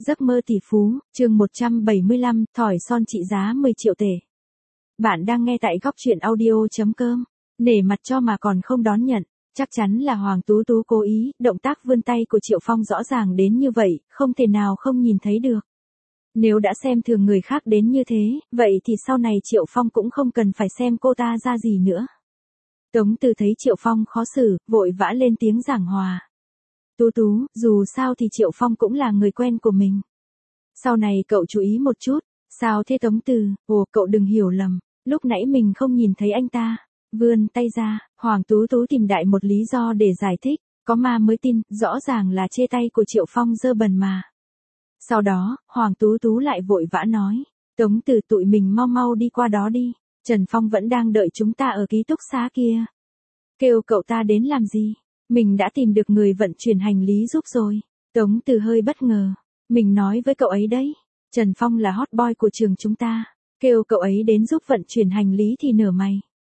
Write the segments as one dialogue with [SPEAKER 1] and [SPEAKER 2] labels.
[SPEAKER 1] Giấc mơ tỷ phú, chương 175, thỏi son trị giá 10 triệu tệ. Bạn đang nghe tại góc truyện audio.com. Nể mặt cho mà còn không đón nhận. Chắc chắn là Hoàng Tú Tú cố ý, động tác vươn tay của Triệu Phong rõ ràng đến như vậy, không thể nào không nhìn thấy được. Nếu đã xem thường người khác đến như thế, vậy thì sau này Triệu Phong cũng không cần phải xem cô ta ra gì nữa. Tống Từ thấy Triệu Phong khó xử, vội vã lên tiếng giảng hòa. Tú Tú, dù sao thì Triệu Phong cũng là người quen của mình. Sau này cậu chú ý một chút. Sao thế Tống Từ? Ồ, cậu đừng hiểu lầm, lúc nãy mình không nhìn thấy anh ta. Vươn tay ra, Hoàng Tú Tú tìm đại một lý do để giải thích. Có ma mới tin, rõ ràng là chê tay của Triệu Phong dơ bẩn mà. Sau đó, Hoàng Tú Tú lại vội vã nói. Tống Từ, tụi mình mau mau đi qua đó đi. Trần Phong vẫn đang đợi chúng ta ở ký túc xá kia. Kêu cậu ta đến làm gì? Mình đã tìm được người vận chuyển hành lý giúp rồi. Tống Từ hơi bất ngờ. Mình nói với cậu ấy đấy. Trần Phong là hot boy của trường chúng ta. Kêu cậu ấy đến giúp vận chuyển hành lý thì nở mày.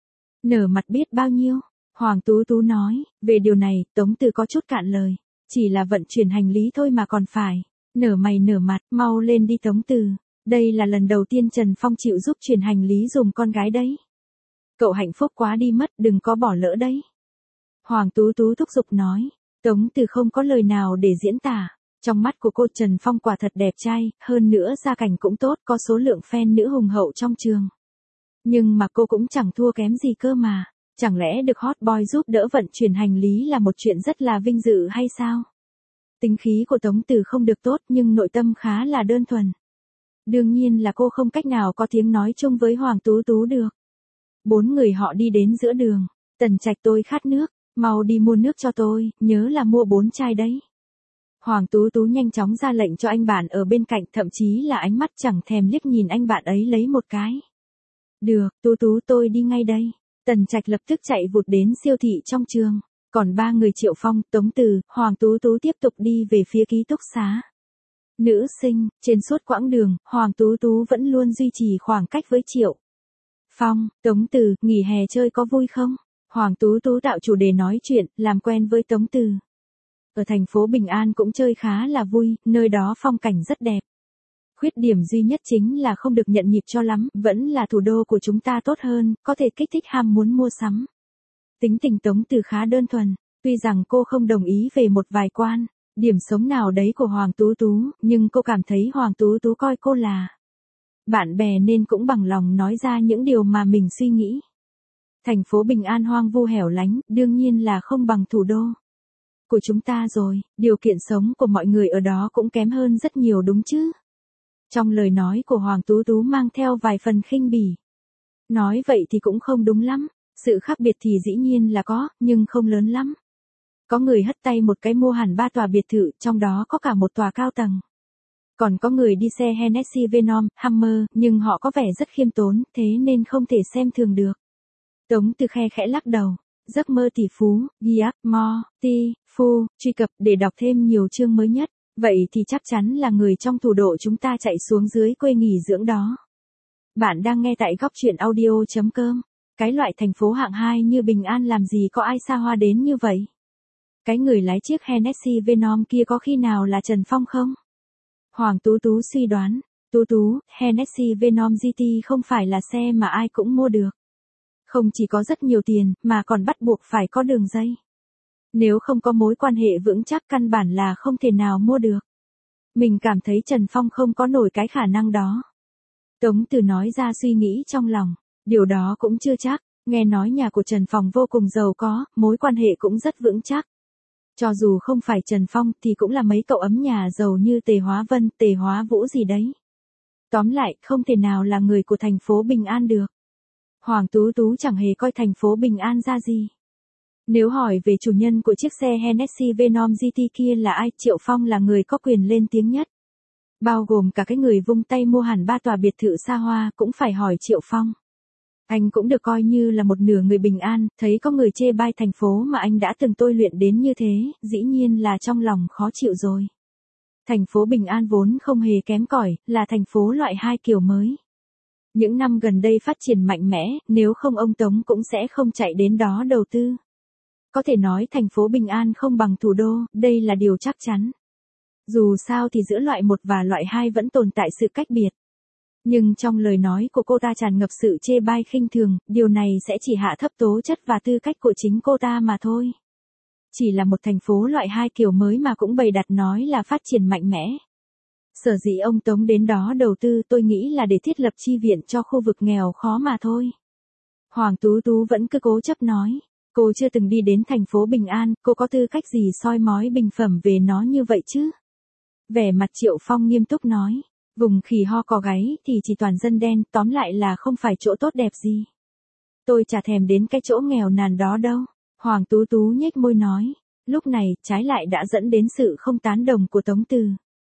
[SPEAKER 1] Nở mặt biết bao nhiêu. Hoàng Tú Tú nói. Về điều này, Tống Từ có chút cạn lời. Chỉ là vận chuyển hành lý thôi mà còn phải. Nở mày nở mặt, mau lên đi Tống Từ. Đây là lần đầu tiên Trần Phong chịu giúp chuyển hành lý dùm con gái đấy. Cậu hạnh phúc quá đi mất, đừng có bỏ lỡ đấy. Hoàng Tú Tú thúc giục nói. Tống Từ không có lời nào để diễn tả. Trong mắt của cô Trần Phong quả thật đẹp trai, hơn nữa gia cảnh cũng tốt, có số lượng fan nữ hùng hậu trong trường. Nhưng mà cô cũng chẳng thua kém gì cơ mà. Chẳng lẽ được hot boy giúp đỡ vận chuyển hành lý là một chuyện rất là vinh dự hay sao? Tính khí của Tống Từ không được tốt nhưng nội tâm khá là đơn thuần. Đương nhiên là cô không cách nào có tiếng nói chung với Hoàng Tú Tú được. 4 người họ đi đến giữa đường. Tần Trạch, tôi khát nước. Mau đi mua nước cho tôi, nhớ là mua 4 chai đấy. Hoàng Tú Tú nhanh chóng ra lệnh cho anh bạn ở bên cạnh, thậm chí là ánh mắt chẳng thèm liếc nhìn anh bạn ấy lấy một cái. Được, Tú Tú, tôi đi ngay đây. Tần Trạch lập tức chạy vụt đến siêu thị trong trường. Còn 3 người Triệu Phong, Tống Từ, Hoàng Tú Tú tiếp tục đi về phía ký túc xá. Nữ sinh, trên suốt quãng đường, Hoàng Tú Tú vẫn luôn duy trì khoảng cách với Triệu Phong. Tống Từ, nghỉ hè chơi có vui không? Hoàng Tú Tú tạo chủ đề nói chuyện, làm quen với Tống Từ. Ở thành phố Bình An cũng chơi khá là vui, nơi đó phong cảnh rất đẹp. Khuyết điểm duy nhất chính là không được nhận nhịp cho lắm, vẫn là thủ đô của chúng ta tốt hơn, có thể kích thích ham muốn mua sắm. Tính tình Tống Từ khá đơn thuần, tuy rằng cô không đồng ý về một vài điểm sống nào đấy của Hoàng Tú Tú, nhưng cô cảm thấy Hoàng Tú Tú coi cô là bạn bè nên cũng bằng lòng nói ra những điều mà mình suy nghĩ. Thành phố Bình An hoang vu hẻo lánh, đương nhiên là không bằng thủ đô của chúng ta rồi, điều kiện sống của mọi người ở đó cũng kém hơn rất nhiều đúng chứ. Trong lời nói của Hoàng Tú Tú mang theo vài phần khinh bỉ. Nói vậy thì cũng không đúng lắm, sự khác biệt thì dĩ nhiên là có, nhưng không lớn lắm. Có người hất tay một cái mua hẳn 3 tòa biệt thự, trong đó có cả một tòa cao tầng. Còn có người đi xe Hennessy Venom, Hummer, nhưng họ có vẻ rất khiêm tốn, thế nên không thể xem thường được. Tống Từ khe khẽ lắc đầu. Giấc mơ tỷ phú, Giac Mo, Ti, Phu, truy cập để đọc thêm nhiều chương mới nhất. Vậy thì chắc chắn là người trong thủ đô chúng ta chạy xuống dưới quê nghỉ dưỡng đó. Bạn đang nghe tại góc truyện audio.com. Cái loại thành phố hạng 2 như Bình An làm gì có ai xa hoa đến như vậy? Cái người lái chiếc Hennessy Venom kia có khi nào là Trần Phong không? Hoàng Tú Tú suy đoán. Tú Tú, Hennessy Venom GT không phải là xe mà ai cũng mua được. Không chỉ có rất nhiều tiền, mà còn bắt buộc phải có đường dây. Nếu không có mối quan hệ vững chắc căn bản là không thể nào mua được. Mình cảm thấy Trần Phong không có nổi cái khả năng đó. Tống Từ nói ra suy nghĩ trong lòng. Điều đó cũng chưa chắc, nghe nói nhà của Trần Phong vô cùng giàu có, mối quan hệ cũng rất vững chắc. Cho dù không phải Trần Phong thì cũng là mấy cậu ấm nhà giàu như Tề Hóa Vân, Tề Hóa Vũ gì đấy. Tóm lại, không thể nào là người của thành phố Bình An được. Hoàng Tú Tú chẳng hề coi thành phố Bình An ra gì. Nếu hỏi về chủ nhân của chiếc xe Hennessy Venom GT kia là ai, Triệu Phong là người có quyền lên tiếng nhất. Bao gồm cả cái người vung tay mua hẳn 3 tòa biệt thự xa hoa cũng phải hỏi Triệu Phong. Anh cũng được coi như là một nửa người Bình An, thấy có người chê bai thành phố mà anh đã từng tôi luyện đến như thế, dĩ nhiên là trong lòng khó chịu rồi. Thành phố Bình An vốn không hề kém cỏi, là thành phố loại 2 kiểu mới. Những năm gần đây phát triển mạnh mẽ, nếu không ông Tống cũng sẽ không chạy đến đó đầu tư. Có thể nói thành phố Bình An không bằng thủ đô, đây là điều chắc chắn. Dù sao thì giữa loại 1 và loại 2 vẫn tồn tại sự cách biệt. Nhưng trong lời nói của cô ta tràn ngập sự chê bai khinh thường, điều này sẽ chỉ hạ thấp tố chất và tư cách của chính cô ta mà thôi. Chỉ là một thành phố loại 2 kiểu mới mà cũng bày đặt nói là phát triển mạnh mẽ. Sở dĩ ông Tống đến đó đầu tư tôi nghĩ là để thiết lập chi viện cho khu vực nghèo khó mà thôi. Hoàng Tú Tú vẫn cứ cố chấp nói. Cô chưa từng đi đến thành phố Bình An, cô có tư cách gì soi mói bình phẩm về nó như vậy chứ? Vẻ mặt Triệu Phong nghiêm túc nói. Vùng khỉ ho cò gáy thì chỉ toàn dân đen, tóm lại là không phải chỗ tốt đẹp gì. Tôi chả thèm đến cái chỗ nghèo nàn đó đâu. Hoàng Tú Tú nhếch môi nói. Lúc này, trái lại đã dẫn đến sự không tán đồng của Tống Từ.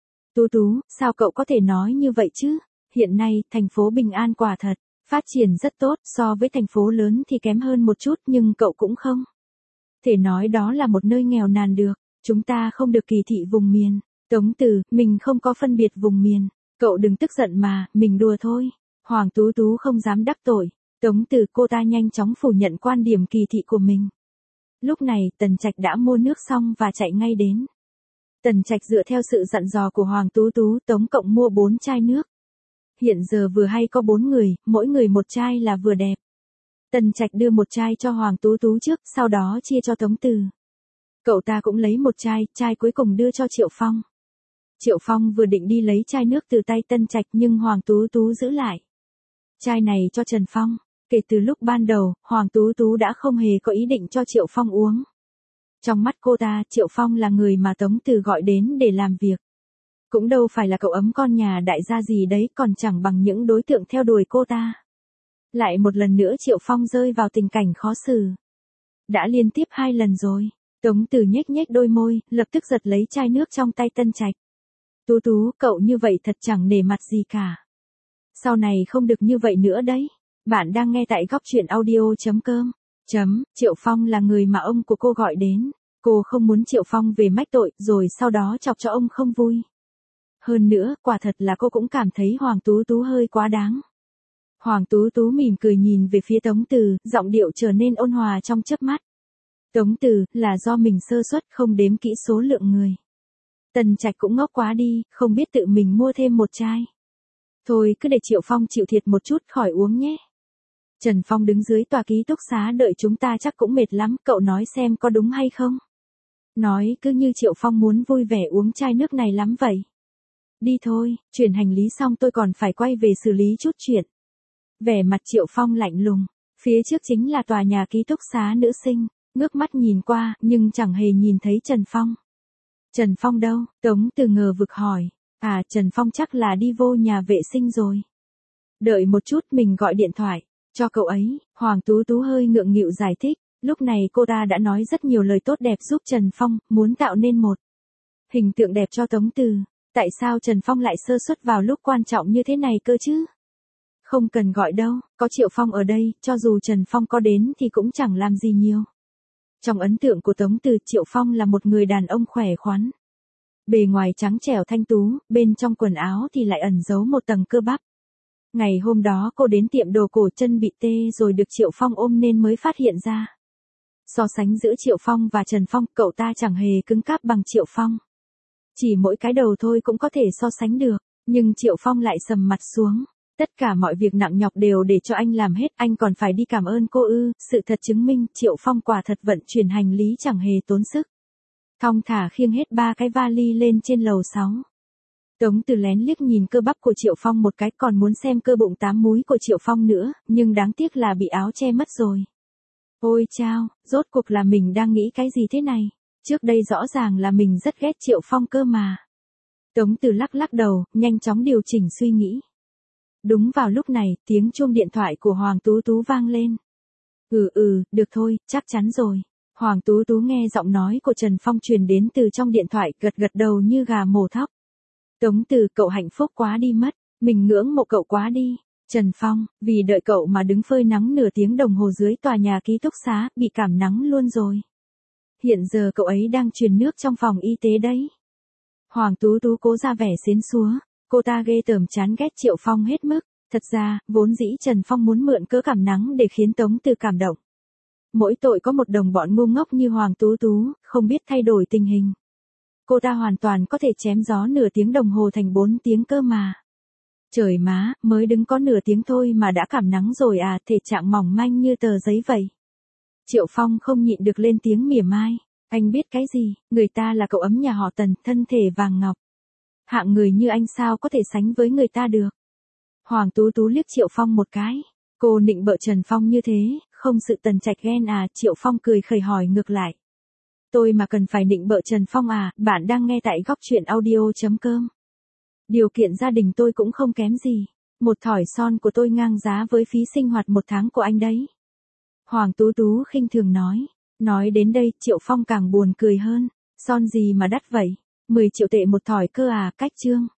[SPEAKER 1] Tú Tú, sao cậu có thể nói như vậy chứ? Hiện nay, thành phố Bình An quả thật, phát triển rất tốt, so với thành phố lớn thì kém hơn một chút nhưng cậu cũng không thể nói đó là một nơi nghèo nàn được. Chúng ta không được kỳ thị vùng miền. Tống Từ, mình không có phân biệt vùng miền. Cậu đừng tức giận mà, mình đùa thôi. Hoàng Tú Tú không dám đắc tội. Tống Từ, cô ta nhanh chóng phủ nhận quan điểm kỳ thị của mình. Lúc này, Tần Trạch đã mua nước xong và chạy ngay đến. Tần Trạch dựa theo sự dặn dò của Hoàng Tú Tú tổng cộng mua 4 chai nước. Hiện giờ vừa hay có 4 người, mỗi người một chai là vừa đẹp. Tần Trạch đưa một chai cho Hoàng Tú Tú trước, sau đó chia cho Tống Từ. Cậu ta cũng lấy một chai cuối cùng đưa cho Triệu Phong. Triệu Phong vừa định đi lấy chai nước từ tay Tần Trạch nhưng Hoàng Tú Tú giữ lại. Chai này cho Trần Phong. Kể từ lúc ban đầu, Hoàng Tú Tú đã không hề có ý định cho Triệu Phong uống. Trong mắt cô ta, Triệu Phong là người mà Tống Từ gọi đến để làm việc. Cũng đâu phải là cậu ấm con nhà đại gia gì đấy, còn chẳng bằng những đối tượng theo đuổi cô ta. Lại một lần nữa Triệu Phong rơi vào tình cảnh khó xử. Đã liên tiếp 2 lần rồi. Tống Từ nhếch nhếch đôi môi, lập tức giật lấy chai nước trong tay Tần Trạch. Tú Tú, cậu như vậy thật chẳng nể mặt gì cả. Sau này không được như vậy nữa đấy. Bạn đang nghe tại góc truyện audio.com. Triệu Phong là người mà ông của cô gọi đến. Cô không muốn Triệu Phong về mách tội rồi sau đó chọc cho ông không vui. Hơn nữa, quả thật là cô cũng cảm thấy Hoàng Tú Tú hơi quá đáng. Hoàng Tú Tú mỉm cười nhìn về phía Tống Từ, giọng điệu trở nên ôn hòa trong chớp mắt. Tống Từ, là do mình sơ suất không đếm kỹ số lượng người. Tần Trạch cũng ngốc quá đi, không biết tự mình mua thêm một chai. Thôi cứ để Triệu Phong chịu thiệt một chút khỏi uống nhé. Trần Phong đứng dưới tòa ký túc xá đợi chúng ta chắc cũng mệt lắm, cậu nói xem có đúng hay không? Nói cứ như Triệu Phong muốn vui vẻ uống chai nước này lắm vậy. Đi thôi, chuyển hành lý xong tôi còn phải quay về xử lý chút chuyện. Vẻ mặt Triệu Phong lạnh lùng, phía trước chính là tòa nhà ký túc xá nữ sinh, ngước mắt nhìn qua nhưng chẳng hề nhìn thấy Trần Phong. Trần Phong đâu? Tống Từ ngờ vực hỏi. À, Trần Phong chắc là đi vô nhà vệ sinh rồi. Đợi một chút, mình gọi điện thoại cho cậu ấy. Hoàng Tú Tú hơi ngượng nghịu giải thích. Lúc này cô ta đã nói rất nhiều lời tốt đẹp giúp Trần Phong, muốn tạo nên một hình tượng đẹp cho Tống Từ. Tại sao Trần Phong lại sơ suất vào lúc quan trọng như thế này cơ chứ? Không cần gọi đâu, có Triệu Phong ở đây, cho dù Trần Phong có đến thì cũng chẳng làm gì nhiều. Trong ấn tượng của Tống Từ, Triệu Phong là một người đàn ông khỏe khoắn. Bề ngoài trắng trẻo thanh tú, bên trong quần áo thì lại ẩn giấu một tầng cơ bắp. Ngày hôm đó cô đến tiệm đồ cổ, chân bị tê rồi được Triệu Phong ôm nên mới phát hiện ra. So sánh giữa Triệu Phong và Trần Phong, cậu ta chẳng hề cứng cáp bằng Triệu Phong. Chỉ mỗi cái đầu thôi cũng có thể so sánh được, nhưng Triệu Phong lại sầm mặt xuống. Tất cả mọi việc nặng nhọc đều để cho anh làm hết, anh còn phải đi cảm ơn cô ư? Sự thật chứng minh Triệu Phong quả thật vận chuyển hành lý chẳng hề tốn sức. Thong thả khiêng hết 3 cái vali lên trên lầu 6. Tống Từ lén liếc nhìn cơ bắp của Triệu Phong một cái, còn muốn xem cơ bụng 8 múi của Triệu Phong nữa, nhưng đáng tiếc là bị áo che mất rồi. Ôi chao, rốt cuộc là mình đang nghĩ cái gì thế này? Trước đây rõ ràng là mình rất ghét Triệu Phong cơ mà. Tống Từ lắc lắc đầu, nhanh chóng điều chỉnh suy nghĩ. Đúng vào lúc này, tiếng chuông điện thoại của Hoàng Tú Tú vang lên. Được thôi, chắc chắn rồi. Hoàng Tú Tú nghe giọng nói của Trần Phong truyền đến từ trong điện thoại, gật gật đầu như gà mổ thóc. Tống Từ, cậu hạnh phúc quá đi mất, mình ngưỡng mộ cậu quá đi. Trần Phong, vì đợi cậu mà đứng phơi nắng nửa tiếng đồng hồ dưới tòa nhà ký túc xá, bị cảm nắng luôn rồi. Hiện giờ cậu ấy đang truyền nước trong phòng y tế đấy. Hoàng Tú Tú cố ra vẻ xến xúa, cô ta ghê tởm chán ghét Triệu Phong hết mức. Thật ra, vốn dĩ Trần Phong muốn mượn cớ cảm nắng để khiến Tống Từ cảm động. Mỗi tội có một đồng bọn ngu ngốc như Hoàng Tú Tú, không biết thay đổi tình hình. Cô ta hoàn toàn có thể chém gió nửa tiếng đồng hồ thành 4 tiếng cơ mà. Trời má, mới đứng có nửa tiếng thôi mà đã cảm nắng rồi à, thể trạng mỏng manh như tờ giấy vậy. Triệu Phong không nhịn được lên tiếng mỉa mai. Anh biết cái gì, người ta là cậu ấm nhà họ Tần, thân thể vàng ngọc. Hạng người như anh sao có thể sánh với người ta được. Hoàng Tú Tú liếc Triệu Phong một cái. Cô nịnh bợ Trần Phong như thế, không sự Tần Trạch ghen à, Triệu Phong cười khẩy hỏi ngược lại. Tôi mà cần phải nịnh bợ Trần Phong à, bạn đang nghe tại góc truyện audio.com. Điều kiện gia đình tôi cũng không kém gì. Một thỏi son của tôi ngang giá với phí sinh hoạt 1 tháng của anh đấy. Hoàng Tú Tú khinh thường nói. Nói đến đây, Triệu Phong càng buồn cười hơn. Son gì mà đắt vậy? 10 triệu tệ một thỏi cơ à, cách trương.